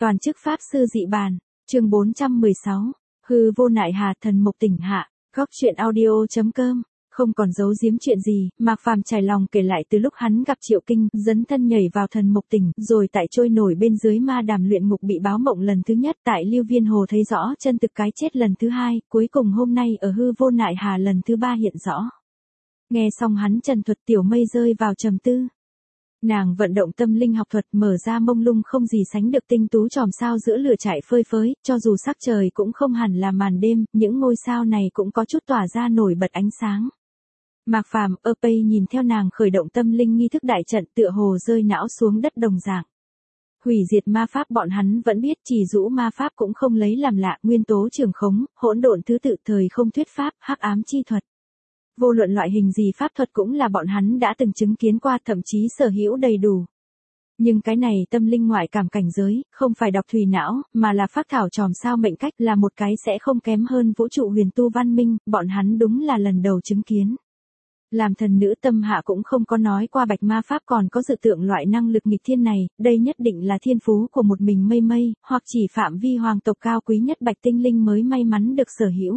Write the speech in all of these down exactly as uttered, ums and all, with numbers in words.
Toàn chức pháp sư dị bàn, chương bốn trăm mười sáu, hư vô nại hà thần mộc tỉnh hạ, góc truyện audio chấm com. Không còn giấu giếm chuyện gì, Mạc Phàm trải lòng kể lại từ lúc hắn gặp Triệu Kinh, dấn thân nhảy vào thần mộc tỉnh, rồi tại trôi nổi bên dưới ma đàm luyện ngục bị báo mộng lần thứ nhất, tại Lưu Viên Hồ thấy rõ chân thực cái chết lần thứ hai, cuối cùng hôm nay ở hư vô nại hà lần thứ ba hiện rõ. Nghe xong hắn trần thuật, Tiểu Mây rơi vào trầm tư. Nàng vận động tâm linh học thuật, mở ra mông lung không gì sánh được tinh tú chòm sao giữa lửa trại phơi phới, cho dù sắc trời cũng không hẳn là màn đêm, những ngôi sao này cũng có chút tỏa ra nổi bật ánh sáng. Mạc Phàm, ơ pây nhìn theo nàng khởi động tâm linh nghi thức đại trận, tựa hồ rơi não xuống đất đồng dạng. Hủy diệt ma pháp bọn hắn vẫn biết, chỉ rũ ma pháp cũng không lấy làm lạ, nguyên tố trường khống, hỗn độn thứ tự, thời không thuyết pháp, hắc ám chi thuật. Vô luận loại hình gì pháp thuật cũng là bọn hắn đã từng chứng kiến qua, thậm chí sở hữu đầy đủ. Nhưng cái này tâm linh ngoại cảm cảnh giới, không phải đọc thùy não, mà là phác thảo tròm sao mệnh cách, là một cái sẽ không kém hơn vũ trụ huyền tu văn minh, bọn hắn đúng là lần đầu chứng kiến. Làm thần nữ tâm hạ cũng không có nói qua bạch ma pháp còn có dự tượng loại năng lực nghịch thiên này, đây nhất định là thiên phú của một mình mây mây, hoặc chỉ phạm vi hoàng tộc cao quý nhất bạch tinh linh mới may mắn được sở hữu.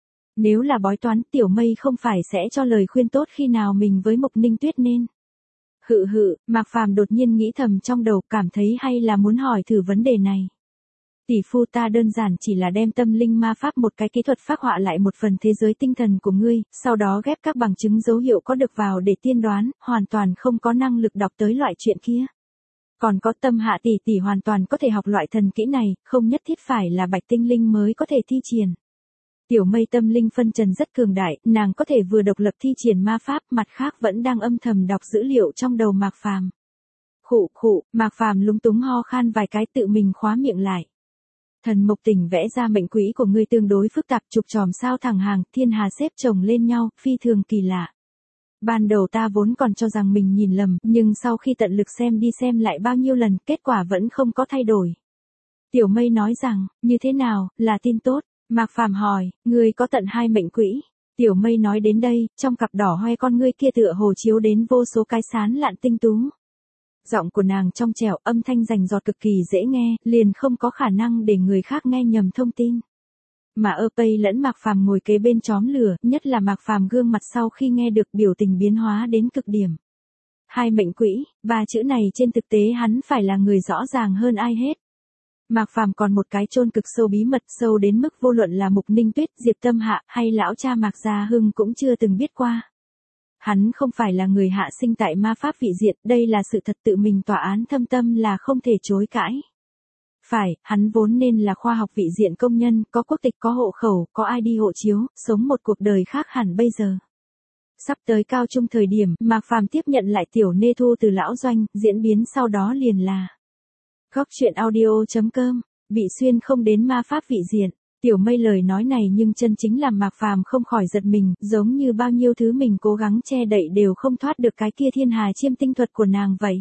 Nếu là bói toán, Tiểu Mây không phải sẽ cho lời khuyên tốt khi nào mình với Mộc Ninh Tuyết nên. Hự hự, Mạc Phàm đột nhiên nghĩ thầm trong đầu, cảm thấy hay là muốn hỏi thử vấn đề này. Tỷ phu ta đơn giản chỉ là đem tâm linh ma pháp một cái kỹ thuật phác họa lại một phần thế giới tinh thần của ngươi, sau đó ghép các bằng chứng dấu hiệu có được vào để tiên đoán, hoàn toàn không có năng lực đọc tới loại chuyện kia. Còn có tâm hạ tỷ tỷ hoàn toàn có thể học loại thần kỹ này, không nhất thiết phải là bạch tinh linh mới có thể thi triển. Tiểu Mây tâm linh phân trần rất cường đại, nàng có thể vừa độc lập thi triển ma pháp, mặt khác vẫn đang âm thầm đọc dữ liệu trong đầu Mạc Phàm. Khụ khụ, Mạc Phàm lúng túng ho khan vài cái, tự mình khóa miệng lại. Thần mộc tỉnh vẽ ra mệnh quỹ của ngươi tương đối phức tạp, trục tròm sao thẳng hàng, thiên hà xếp chồng lên nhau, phi thường kỳ lạ. Ban đầu ta vốn còn cho rằng mình nhìn lầm, nhưng sau khi tận lực xem đi xem lại bao nhiêu lần, kết quả vẫn không có thay đổi. Tiểu Mây nói rằng, như thế nào, là tin tốt? Mạc Phàm hỏi, ngươi có tận hai mệnh quỹ. Tiểu Mây nói đến đây, trong cặp đỏ hoe con ngươi kia tựa hồ chiếu đến vô số cái sán lạn tinh tú. Giọng của nàng trong trẻo, âm thanh rành rọt cực kỳ dễ nghe, liền không có khả năng để người khác nghe nhầm thông tin. Mà ơ pây lẫn Mạc Phàm ngồi kế bên chóm lửa, nhất là Mạc Phàm gương mặt sau khi nghe được biểu tình biến hóa đến cực điểm. Hai mệnh quỹ, ba chữ này trên thực tế hắn phải là người rõ ràng hơn ai hết. Mạc Phàm còn một cái chôn cực sâu bí mật, sâu đến mức vô luận là Mộc Ninh Tuyết, Diệp Tâm Hạ hay lão cha Mạc Gia Hưng cũng chưa từng biết qua. Hắn không phải là người hạ sinh tại ma pháp vị diện, đây là sự thật tự mình tòa án thâm tâm là không thể chối cãi. Phải, hắn vốn nên là khoa học vị diện công nhân, có quốc tịch, có hộ khẩu, có i đê hộ chiếu, sống một cuộc đời khác hẳn bây giờ. Sắp tới cao trung thời điểm, Mạc Phàm tiếp nhận lại Tiểu Nê Thu từ lão doanh, diễn biến sau đó liền là góc truyện audio chấm com, bị xuyên không đến ma pháp vị diện. Tiểu Mây lời nói này nhưng chân chính làm Mạc Phàm không khỏi giật mình, giống như bao nhiêu thứ mình cố gắng che đậy đều không thoát được cái kia thiên hà chiêm tinh thuật của nàng vậy.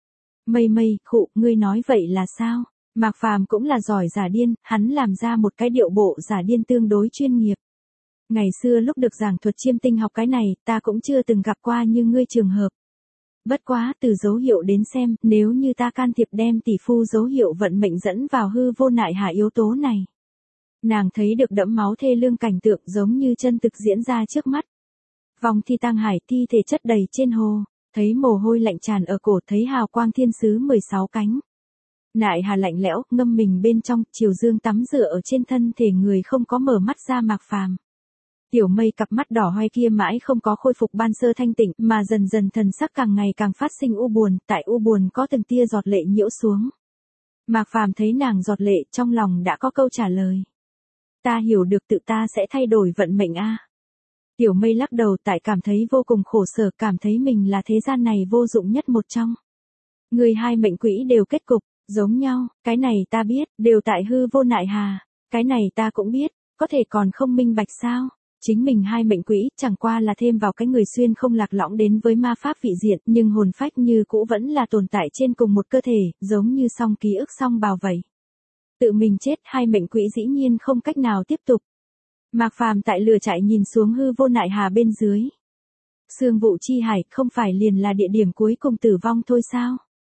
Mây Mây, khụ, ngươi nói vậy là sao? Mạc Phàm cũng là giỏi giả điên, hắn làm ra một cái điệu bộ giả điên tương đối chuyên nghiệp. Ngày xưa lúc được giảng thuật chiêm tinh học cái này, ta cũng chưa từng gặp qua như ngươi trường hợp. Bất quá, từ dấu hiệu đến xem, nếu như ta can thiệp đem tỷ phu dấu hiệu vận mệnh dẫn vào hư vô nại hà yếu tố này. Nàng thấy được đẫm máu thê lương cảnh tượng giống như chân thực diễn ra trước mắt. Vòng thi tang hải, thi thể chất đầy trên hồ, thấy mồ hôi lạnh tràn ở cổ, thấy hào quang thiên sứ mười sáu cánh. Nại hà lạnh lẽo, ngâm mình bên trong, chiều dương tắm rửa ở trên thân thể người không có mở mắt ra Mạc Phàm. Tiểu Mây cặp mắt đỏ hoe kia mãi không có khôi phục ban sơ thanh tịnh, mà dần dần thần sắc càng ngày càng phát sinh u buồn, tại u buồn có từng tia giọt lệ nhiễu xuống. Mạc Phàm thấy nàng giọt lệ, trong lòng đã có câu trả lời. Ta hiểu được tự ta sẽ thay đổi vận mệnh a. Tiểu Mây lắc đầu, tại cảm thấy vô cùng khổ sở, cảm thấy mình là thế gian này vô dụng nhất một trong. Người hai mệnh quỹ đều kết cục giống nhau, cái này ta biết, đều tại hư vô nại hà, cái này ta cũng biết, có thể còn không minh bạch sao? Chính mình hai mệnh quỹ, chẳng qua là thêm vào cái người xuyên không lạc lõng đến với ma pháp vị diện, nhưng hồn phách như cũ vẫn là tồn tại trên cùng một cơ thể, giống như song ký ức song bào vậy. Tự mình chết, hai mệnh quỹ dĩ nhiên không cách nào tiếp tục. Mạc Phàm tại lửa trại nhìn xuống hư vô nại hà bên dưới. Sương vụ chi hải, không phải liền là địa điểm cuối cùng tử vong thôi sao?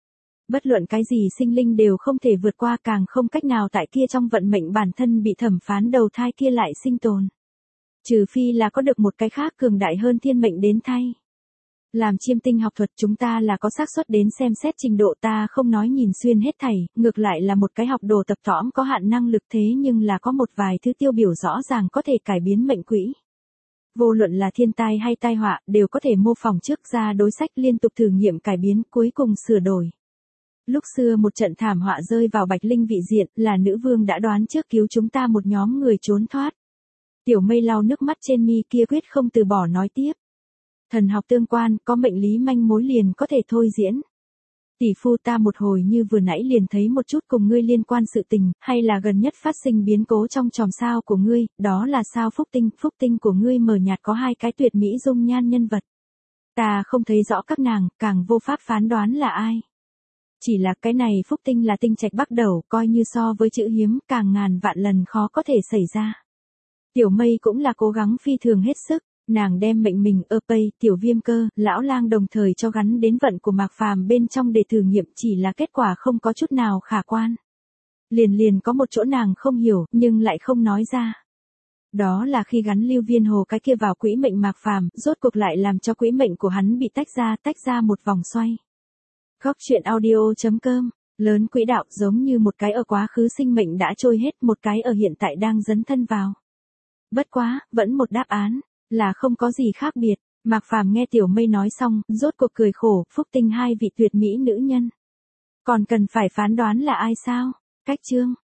Bất luận cái gì sinh linh đều không thể vượt qua, càng không cách nào tại kia trong vận mệnh bản thân bị thẩm phán đầu thai kia lại sinh tồn. Trừ phi là có được một cái khác cường đại hơn thiên mệnh đến thay. Làm chiêm tinh học thuật chúng ta là có xác suất đến xem xét trình độ, ta không nói nhìn xuyên hết thảy, ngược lại là một cái học đồ tập tõm có hạn năng lực, thế nhưng là có một vài thứ tiêu biểu rõ ràng có thể cải biến mệnh quỹ. Vô luận là thiên tai hay tai họa, đều có thể mô phỏng trước ra đối sách, liên tục thử nghiệm cải biến, cuối cùng sửa đổi. Lúc xưa một trận thảm họa rơi vào Bạch Linh vị diện, là nữ vương đã đoán trước cứu chúng ta một nhóm người trốn thoát. Tiểu Mây lau nước mắt trên mi, kia quyết không từ bỏ nói tiếp. Thần học tương quan, có mệnh lý manh mối liền có thể thôi diễn. Tỷ phu, ta một hồi như vừa nãy liền thấy một chút cùng ngươi liên quan sự tình, hay là gần nhất phát sinh biến cố trong chòm sao của ngươi, đó là sao Phúc Tinh, Phúc Tinh của ngươi mờ nhạt có hai cái tuyệt mỹ dung nhan nhân vật. Ta không thấy rõ các nàng, càng vô pháp phán đoán là ai. Chỉ là cái này Phúc Tinh là tinh trạch bắt đầu, coi như so với chữ hiếm, càng ngàn vạn lần khó có thể xảy ra. Tiểu Mây cũng là cố gắng phi thường hết sức. Nàng đem mệnh mình, ơ pây, tiểu viêm cơ, lão lang đồng thời cho gắn đến vận của Mạc Phàm bên trong để thử nghiệm, chỉ là kết quả không có chút nào khả quan. Liền liền có một chỗ nàng không hiểu, nhưng lại không nói ra. Đó là khi gắn Lưu Viên Hồ cái kia vào quỹ mệnh Mạc Phàm, rốt cuộc lại làm cho quỹ mệnh của hắn bị tách ra, tách ra một vòng xoay. Góc truyện audio chấm com, lớn quỹ đạo giống như một cái ở quá khứ sinh mệnh đã trôi hết, một cái ở hiện tại đang dấn thân vào. Bất quá, vẫn một đáp án. Là không có gì khác biệt. Mạc Phàm nghe Tiểu Mây nói xong, rốt cuộc cười khổ, Phúc Tinh hai vị tuyệt mỹ nữ nhân. Còn cần phải phán đoán là ai sao? Cách chương.